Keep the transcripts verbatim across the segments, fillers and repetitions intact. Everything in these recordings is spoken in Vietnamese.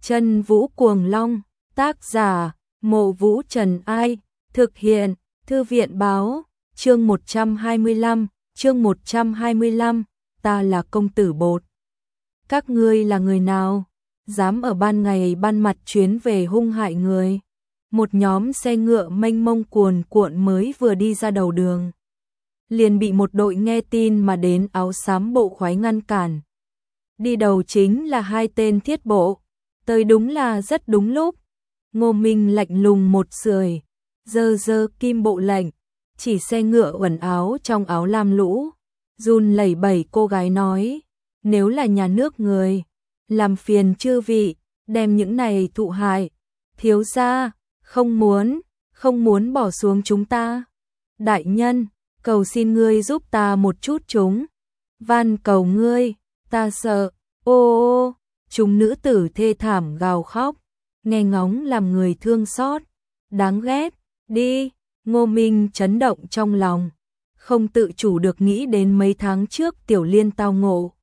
Chân Vũ Cuồng Long, tác giả, Mộ Vũ Trần Ai, thực hiện, Thư viện báo, chương một trăm hai mươi lăm, chương một trăm hai mươi lăm, ta là công tử bột. Các ngươi là người nào? Dám ở ban ngày ban mặt chuyến về hung hại người. Một nhóm xe ngựa mênh mông cuồn cuộn mới vừa đi ra đầu đường, liền bị một đội nghe tin mà đến áo xám bộ khoái ngăn cản. Đi đầu chính là hai tên thiết bộ, tới đúng là rất đúng lúc. Ngô Minh lạnh lùng một sưởi, giơ giơ kim bộ lệnh, chỉ xe ngựa quần áo trong áo lam lũ, run lẩy bẩy cô gái nói, nếu là nhà nước người, làm phiền chư vị, đem những này thụ hại, thiếu gia, không muốn, không muốn bỏ xuống chúng ta. Đại nhân, cầu xin ngươi giúp ta một chút chúng, van cầu ngươi, ta sợ, ô ô, chúng nữ tử thê thảm gào khóc, nghe ngóng làm người thương xót, đáng ghét, đi. Ngô Minh chấn động trong lòng, không tự chủ được nghĩ đến mấy tháng trước Tiểu Liên tao ngộ.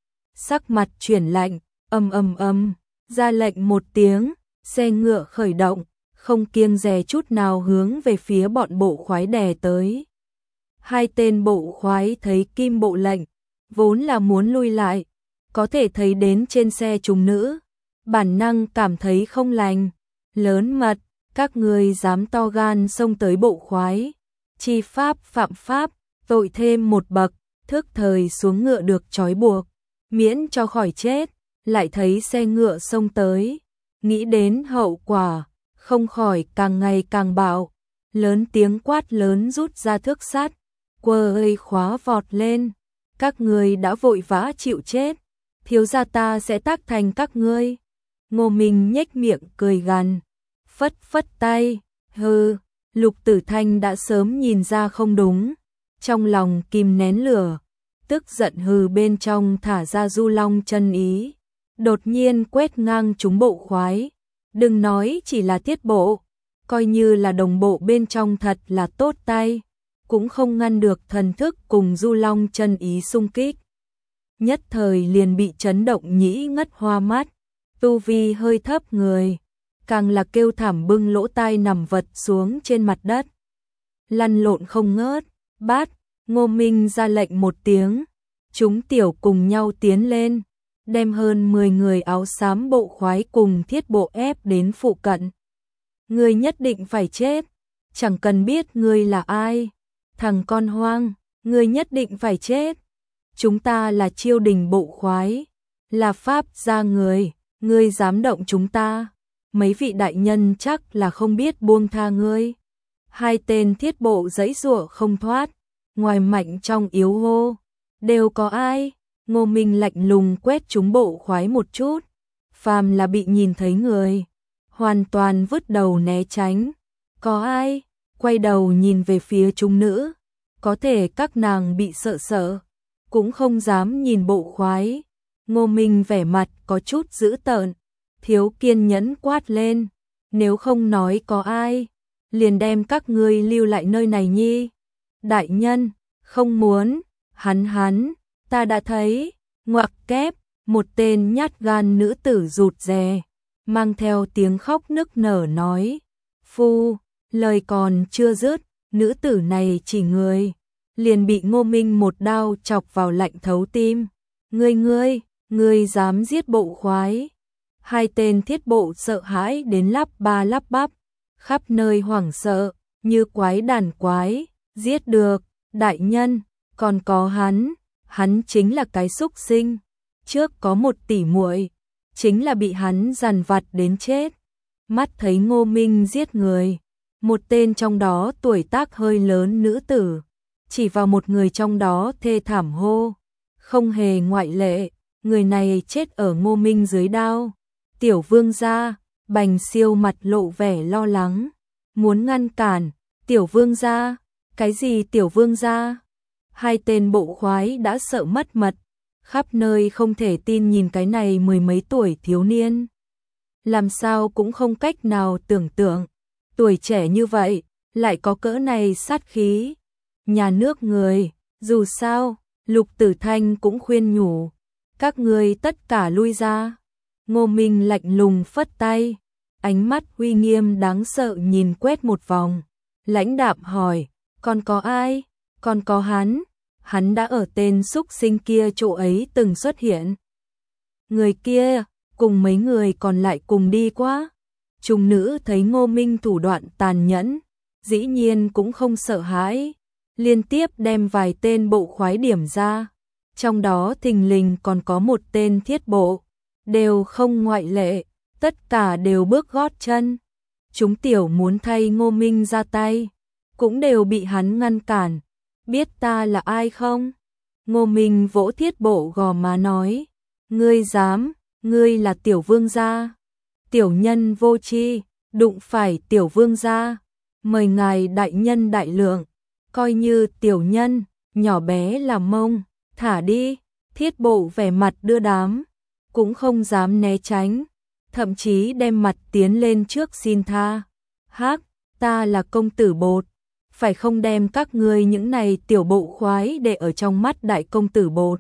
Sắc mặt chuyển lạnh, ầm ầm ầm, ra lệnh một tiếng, xe ngựa khởi động, không kiêng dè chút nào hướng về phía bọn bộ khoái đè tới. Hai tên bộ khoái thấy kim bộ lệnh, vốn là muốn lui lại, có thể thấy đến trên xe trùng nữ, bản năng cảm thấy không lành, lớn mật, các ngươi dám to gan xông tới bộ khoái, chi pháp phạm pháp, tội thêm một bậc, thức thời xuống ngựa được trói buộc, miễn cho khỏi chết. Lại thấy xe ngựa xông tới, nghĩ đến hậu quả, không khỏi càng ngày càng bạo, lớn tiếng quát lớn rút ra thước sắt, quơ ơi khóa vọt lên, các ngươi đã vội vã chịu chết, thiếu gia ta sẽ tác thành các ngươi. Ngô Minh nhếch miệng cười gằn, phất phất tay, hừ. Lục Tử Thanh đã sớm nhìn ra không đúng, trong lòng kìm nén lửa, tức giận hừ bên trong thả ra du long chân ý, đột nhiên quét ngang chúng bộ khoái. Đừng nói chỉ là thiết bộ, coi như là đồng bộ bên trong thật là tốt tay, cũng không ngăn được thần thức cùng du long chân ý xung kích. Nhất thời liền bị chấn động nhĩ ngất hoa mắt, tu vi hơi thấp người, càng là kêu thảm bưng lỗ tai nằm vật xuống trên mặt đất. Lăn lộn không ngớt, bát, Ngô Minh ra lệnh một tiếng, chúng tiểu cùng nhau tiến lên, đem hơn mười người áo xám bộ khoái cùng thiết bộ ép đến phụ cận. Ngươi nhất định phải chết, chẳng cần biết ngươi là ai, thằng con hoang, ngươi nhất định phải chết. Chúng ta là Chiêu Đình bộ khoái, là pháp gia người, ngươi dám động chúng ta, mấy vị đại nhân chắc là không biết buông tha ngươi. Hai tên thiết bộ giãy giụa không thoát, ngoài mạnh trong yếu hô, đều có ai? Ngô Minh lạnh lùng quét chúng bộ khoái một chút, phàm là bị nhìn thấy người, hoàn toàn vứt đầu né tránh. Có ai? Quay đầu nhìn về phía chúng nữ, có thể các nàng bị sợ sợ, cũng không dám nhìn bộ khoái. Ngô Minh vẻ mặt có chút dữ tợn, thiếu kiên nhẫn quát lên, nếu không nói có ai, liền đem các ngươi lưu lại nơi này nhi. Đại nhân, không muốn, hắn hắn, ta đã thấy. Ngoặc kép, một tên nhát gan nữ tử rụt rè, mang theo tiếng khóc nức nở nói, phu, lời còn chưa dứt, nữ tử này chỉ người, liền bị Ngô Minh một đao chọc vào lạnh thấu tim. Ngươi ngươi, ngươi dám giết bộ khoái. Hai tên thiết bộ sợ hãi đến lắp ba lắp bắp, khắp nơi hoảng sợ, như quái đàn quái, giết được, đại nhân, còn có hắn. Hắn chính là cái xúc sinh, trước có một tỷ muội, chính là bị hắn dằn vặt đến chết. Mắt thấy Ngô Minh giết người, một tên trong đó tuổi tác hơi lớn nữ tử, chỉ vào một người trong đó thê thảm hô, không hề ngoại lệ, người này chết ở Ngô Minh dưới đao. Tiểu vương gia, Bành Siêu mặt lộ vẻ lo lắng, muốn ngăn cản. Tiểu vương gia, cái gì tiểu vương gia? Hai tên bộ khoái đã sợ mất mật, khắp nơi không thể tin nhìn cái này mười mấy tuổi thiếu niên. Làm sao cũng không cách nào tưởng tượng, tuổi trẻ như vậy, lại có cỡ này sát khí. Nhà nước người, dù sao, Lục Tử Thanh cũng khuyên nhủ, các ngươi tất cả lui ra. Ngô Minh lạnh lùng phất tay, ánh mắt uy nghiêm đáng sợ nhìn quét một vòng, lãnh đạm hỏi, còn có ai? Còn có hắn, hắn đã ở tên xúc sinh kia chỗ ấy từng xuất hiện. Người kia, cùng mấy người còn lại cùng đi quá. Trung nữ thấy Ngô Minh thủ đoạn tàn nhẫn, dĩ nhiên cũng không sợ hãi, liên tiếp đem vài tên bộ khoái điểm ra, trong đó thình lình còn có một tên thiết bộ, đều không ngoại lệ, tất cả đều bước gót chân. Chúng tiểu muốn thay Ngô Minh ra tay, cũng đều bị hắn ngăn cản. Biết ta là ai không? Ngô Minh vỗ thiết bộ gò má nói, ngươi dám, ngươi là tiểu vương gia. Tiểu nhân vô tri, đụng phải tiểu vương gia, mời ngài đại nhân đại lượng, coi như tiểu nhân, nhỏ bé là mông, thả đi. Thiết bộ vẻ mặt đưa đám, cũng không dám né tránh, thậm chí đem mặt tiến lên trước xin tha. Hắc, ta là công tử Bột, phải không đem các ngươi những này tiểu bộ khoái để ở trong mắt đại công tử Bột.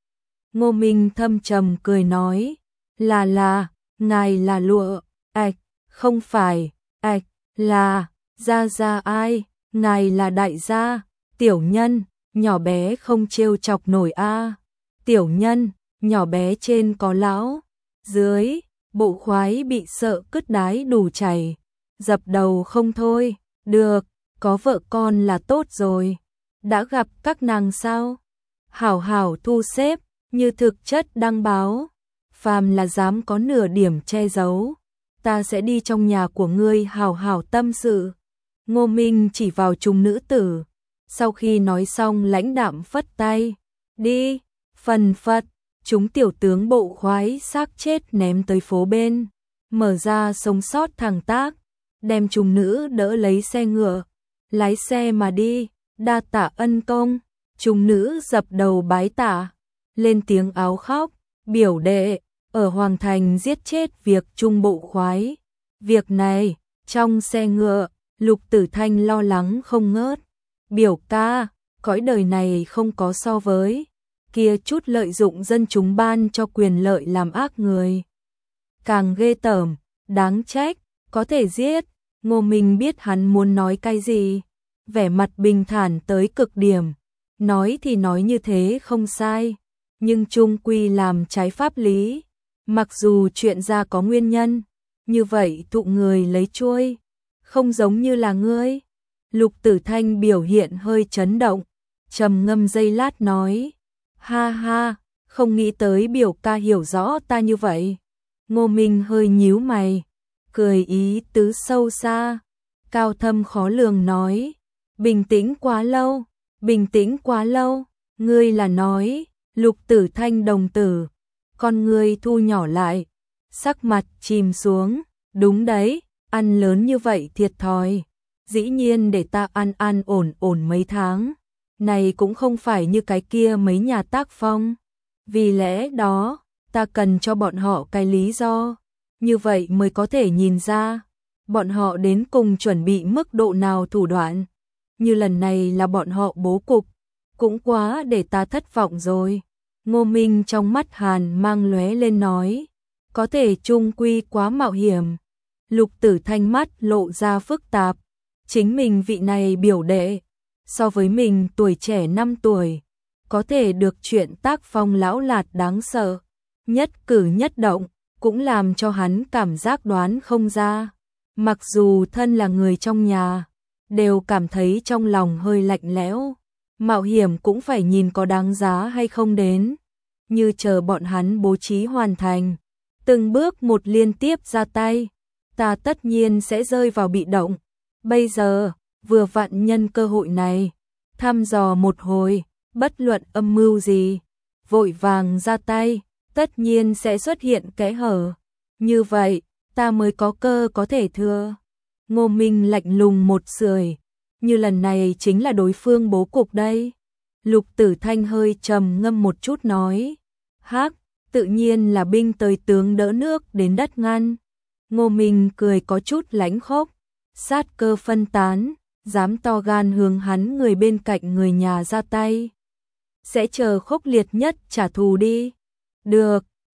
Ngô Minh thâm trầm cười nói, là là, ngài là Lụa, ạch, không phải, ạch, là, gia gia ai, ngài là đại gia, tiểu nhân, nhỏ bé không trêu chọc nổi a. Tiểu nhân, nhỏ bé trên có lão, dưới, bộ khoái bị sợ cứt đái đủ chảy, dập đầu không thôi, được, có vợ con là tốt rồi. Đã gặp các nàng sao? Hảo hảo thu xếp, như thực chất đăng báo, phàm là dám có nửa điểm che giấu, ta sẽ đi trong nhà của ngươi hảo hảo tâm sự. Ngô Minh chỉ vào Trung nữ tử, sau khi nói xong lãnh đạm phất tay, đi, phần phật, chúng tiểu tướng bộ khoái xác chết ném tới phố bên, mở ra sống sót thẳng tác, đem Trung nữ đỡ lấy xe ngựa, lái xe mà đi, đa tạ ân công. Trung nữ dập đầu bái tạ, lên tiếng áo khóc, biểu đệ, ở Hoàng Thành giết chết việc Trung bộ khoái. Việc này, trong xe ngựa, Lục Tử Thanh lo lắng không ngớt, biểu ca, cõi đời này không có so với kia chút lợi dụng dân chúng ban cho quyền lợi làm ác người. Càng ghê tởm, đáng trách, có thể giết. Ngô Minh biết hắn muốn nói cái gì, vẻ mặt bình thản tới cực điểm, nói thì nói như thế không sai, nhưng chung quy làm trái pháp lý. Mặc dù chuyện ra có nguyên nhân, như vậy tụ người lấy chuôi, không giống như là ngươi. Lục Tử Thanh biểu hiện hơi chấn động, trầm ngâm giây lát nói, ha ha, không nghĩ tới biểu ca hiểu rõ ta như vậy. Ngô Minh hơi nhíu mày, cười ý tứ sâu xa, cao thâm khó lường nói, bình tĩnh quá lâu, bình tĩnh quá lâu, ngươi là nói, Lục Tử Thanh đồng tử, con ngươi thu nhỏ lại, sắc mặt chìm xuống, đúng đấy, ăn lớn như vậy thiệt thòi, dĩ nhiên để ta ăn ăn ổn ổn mấy tháng, này cũng không phải như cái kia mấy nhà tác phong, vì lẽ đó, ta cần cho bọn họ cái lý do, như vậy mới có thể nhìn ra, bọn họ đến cùng chuẩn bị mức độ nào thủ đoạn, như lần này là bọn họ bố cục, cũng quá để ta thất vọng rồi. Ngô Minh trong mắt hàn mang lóe lên nói, có thể chung quy quá mạo hiểm. Lục Tử Thanh mắt lộ ra phức tạp, chính mình vị này biểu đệ, so với mình tuổi trẻ năm tuổi, có thể được chuyện tác phong lão lạt đáng sợ, nhất cử nhất động, cũng làm cho hắn cảm giác đoán không ra. Mặc dù thân là người trong nhà, đều cảm thấy trong lòng hơi lạnh lẽo, mạo hiểm cũng phải nhìn có đáng giá hay không đến, như chờ bọn hắn bố trí hoàn thành, từng bước một liên tiếp ra tay, ta tất nhiên sẽ rơi vào bị động. Bây giờ, vừa vặn nhân cơ hội này, thăm dò một hồi, bất luận âm mưu gì, vội vàng ra tay, tất nhiên sẽ xuất hiện kẽ hở. Như vậy, ta mới có cơ có thể thưa. Ngô Minh lạnh lùng một sưởi, như lần này chính là đối phương bố cục đây. Lục Tử Thanh hơi trầm ngâm một chút nói, hắc, tự nhiên là binh tới tướng đỡ nước đến đất ngăn. Ngô Minh cười có chút lãnh khốc, sát cơ phân tán, dám to gan hướng hắn người bên cạnh người nhà ra tay. Sẽ chờ khốc liệt nhất trả thù đi. Được,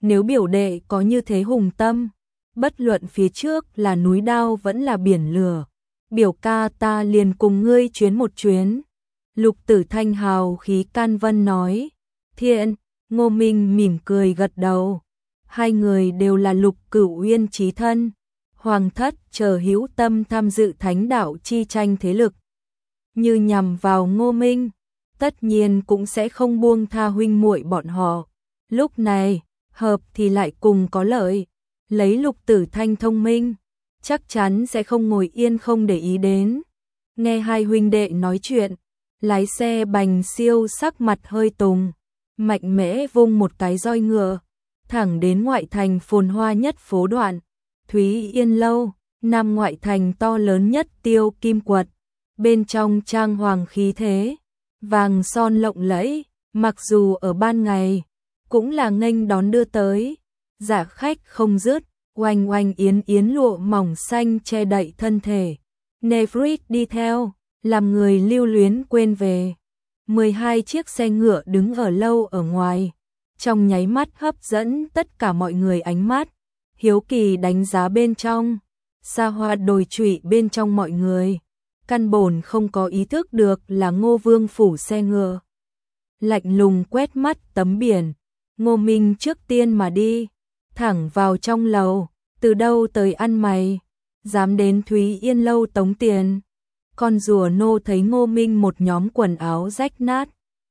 nếu biểu đệ có như thế hùng tâm, bất luận phía trước là núi đao vẫn là biển lửa, biểu ca ta liền cùng ngươi chuyến một chuyến. Lục Tử Thanh hào khí can vân nói, thiện. Ngô Minh mỉm cười gật đầu, hai người đều là Lục Cửu Uyên chí thân, hoàng thất chờ hữu tâm tham dự thánh đạo chi tranh thế lực. Như nhằm vào Ngô Minh, tất nhiên cũng sẽ không buông tha huynh muội bọn họ. Lúc này, hợp thì lại cùng có lợi, lấy Lục Tử Thanh thông minh, chắc chắn sẽ không ngồi yên không để ý đến. Nghe hai huynh đệ nói chuyện, lái xe Bành Siêu sắc mặt hơi tùng, mạnh mẽ vung một cái roi ngựa, thẳng đến ngoại thành phồn hoa nhất phố đoạn, Thúy Yên Lâu, nam ngoại thành to lớn nhất Tiêu Kim Quật, bên trong trang hoàng khí thế, vàng son lộng lẫy, mặc dù ở ban ngày, cũng là nghênh đón đưa tới, giả khách không dứt, oanh oanh yến yến lụa mỏng xanh che đậy thân thể, Nevrit đi theo, làm người lưu luyến quên về. mười hai chiếc xe ngựa đứng ở lâu ở ngoài, trong nháy mắt hấp dẫn tất cả mọi người ánh mắt, hiếu kỳ đánh giá bên trong, xa hoa đồi trụy bên trong mọi người, căn bổn không có ý thức được là Ngô Vương phủ xe ngựa. Lạnh lùng quét mắt tấm biển, Ngô Minh trước tiên mà đi, thẳng vào trong lầu, từ đâu tới ăn mày, dám đến Thúy Yên Lâu tống tiền. Con rùa nô thấy Ngô Minh một nhóm quần áo rách nát,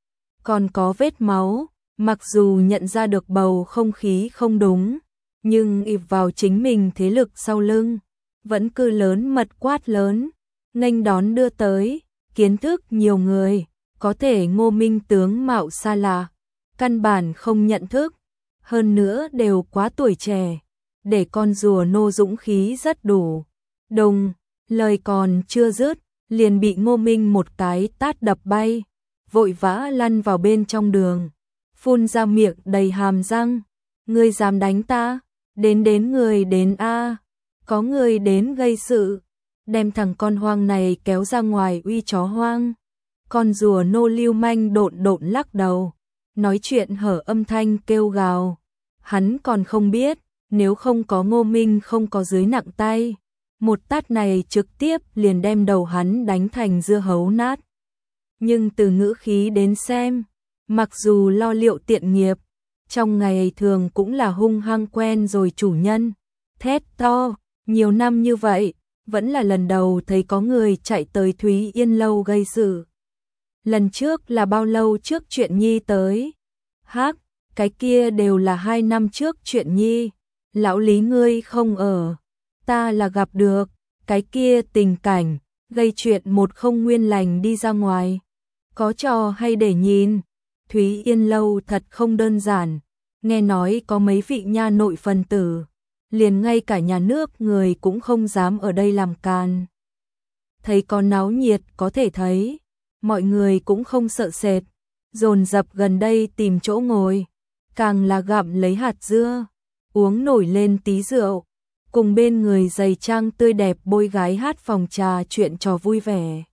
còn có vết máu, mặc dù nhận ra được bầu không khí không đúng, nhưng ịp vào chính mình thế lực sau lưng, vẫn cứ lớn mật quát lớn, nghênh đón đưa tới, kiến thức nhiều người, có thể Ngô Minh tướng mạo xa lạ, căn bản không nhận thức, hơn nữa đều quá tuổi trẻ, để con rùa nô dũng khí rất đủ. Đồng, lời còn chưa dứt, liền bị Ngô Minh một cái tát đập bay, vội vã lăn vào bên trong đường, phun ra miệng đầy hàm răng, ngươi dám đánh ta, đến đến người đến a, có người đến gây sự, đem thằng con hoang này kéo ra ngoài uy chó hoang. Con rùa nô lưu manh độn độn lắc đầu, nói chuyện hở âm thanh kêu gào, hắn còn không biết, nếu không có Ngô Minh không có dưới nặng tay, một tát này trực tiếp liền đem đầu hắn đánh thành dưa hấu nát. Nhưng từ ngữ khí đến xem, mặc dù lo liệu tiện nghiệp, trong ngày thường cũng là hung hăng quen rồi chủ nhân, thét to, nhiều năm như vậy, vẫn là lần đầu thấy có người chạy tới Thúy Yên Lâu gây sự. Lần trước là bao lâu trước chuyện Nhi tới? Hắc, cái kia đều là hai năm trước chuyện Nhi, lão Lý ngươi không ở. Ta là gặp được, cái kia tình cảnh, gây chuyện một không nguyên lành đi ra ngoài. Có trò hay để nhìn, Thúy Yên Lâu thật không đơn giản, nghe nói có mấy vị nha nội phần tử, liền ngay cả nhà nước người cũng không dám ở đây làm càn. Thấy có náo nhiệt có thể thấy, mọi người cũng không sợ sệt, dồn dập gần đây tìm chỗ ngồi, càng là gặm lấy hạt dưa, uống nổi lên tí rượu. Cùng bên người giày trang tươi đẹp bôi gái hát phòng trà chuyện trò vui vẻ.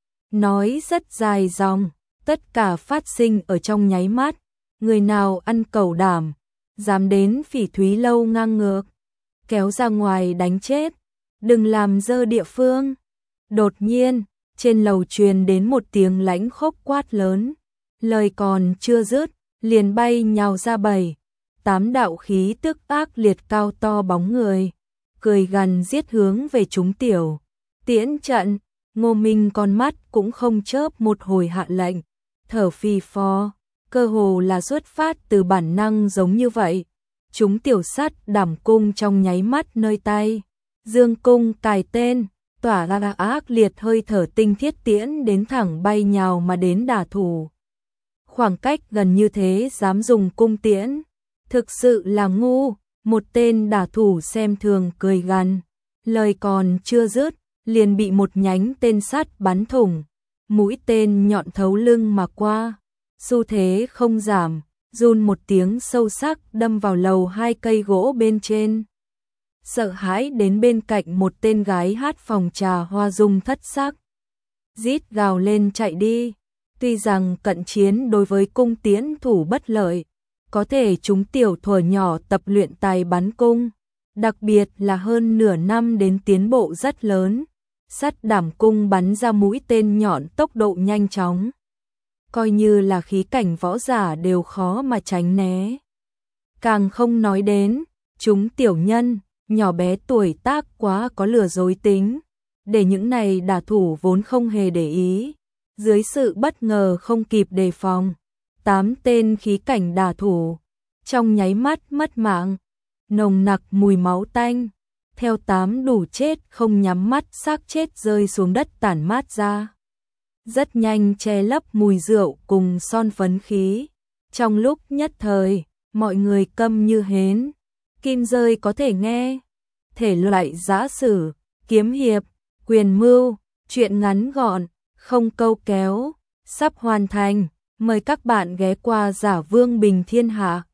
Nói rất dài dòng, tất cả phát sinh ở trong nháy mắt, người nào ăn cẩu đảm, dám đến Phỉ Thúy Lâu ngang ngược, kéo ra ngoài đánh chết, đừng làm dơ địa phương. Đột nhiên, trên lầu truyền đến một tiếng lãnh khốc quát lớn, lời còn chưa dứt, liền bay nhào ra bảy, tám đạo khí tức ác liệt cao to bóng người, cười gằn giết hướng về chúng tiểu. Tiễn trận, Ngô Minh con mắt cũng không chớp một hồi hạ lệnh, thở phì phò, cơ hồ là xuất phát từ bản năng giống như vậy. Chúng tiểu sắt đảm cung trong nháy mắt nơi tay, dương cung cài tên, tỏa ra ác liệt hơi thở tinh thiết tiễn đến thẳng bay nhào mà đến đả thủ. Khoảng cách gần như thế dám dùng cung tiễn, thực sự là ngu. Một tên đả thủ xem thường cười gằn, lời còn chưa dứt, liền bị một nhánh tên sắt bắn thủng, mũi tên nhọn thấu lưng mà qua, xu thế không giảm, run một tiếng sâu sắc đâm vào lầu hai cây gỗ bên trên. Sợ hãi đến bên cạnh một tên gái hát phòng trà hoa dung thất sắc, rít gào lên chạy đi. Tuy rằng cận chiến đối với cung tiễn thủ bất lợi, có thể chúng tiểu thuở nhỏ tập luyện tài bắn cung, đặc biệt là hơn nửa năm đến tiến bộ rất lớn, sắt đảm cung bắn ra mũi tên nhọn tốc độ nhanh chóng. Coi như là khí cảnh võ giả đều khó mà tránh né. Càng không nói đến, chúng tiểu nhân, nhỏ bé tuổi tác quá có lừa dối tính, để những này đả thủ vốn không hề để ý. Dưới sự bất ngờ không kịp đề phòng, tám tên khí cảnh đả thủ, trong nháy mắt mất mạng, nồng nặc mùi máu tanh, theo tám đủ chết không nhắm mắt xác chết rơi xuống đất tản mát ra. Rất nhanh che lấp mùi rượu cùng son phấn khí. Trong lúc nhất thời, mọi người câm như hến. Kim rơi có thể nghe. Thể loại giã sử, kiếm hiệp, quyền mưu, truyện ngắn gọn, không câu kéo, sắp hoàn thành. Mời các bạn ghé qua Giả Vương Bình Thiên Hạ.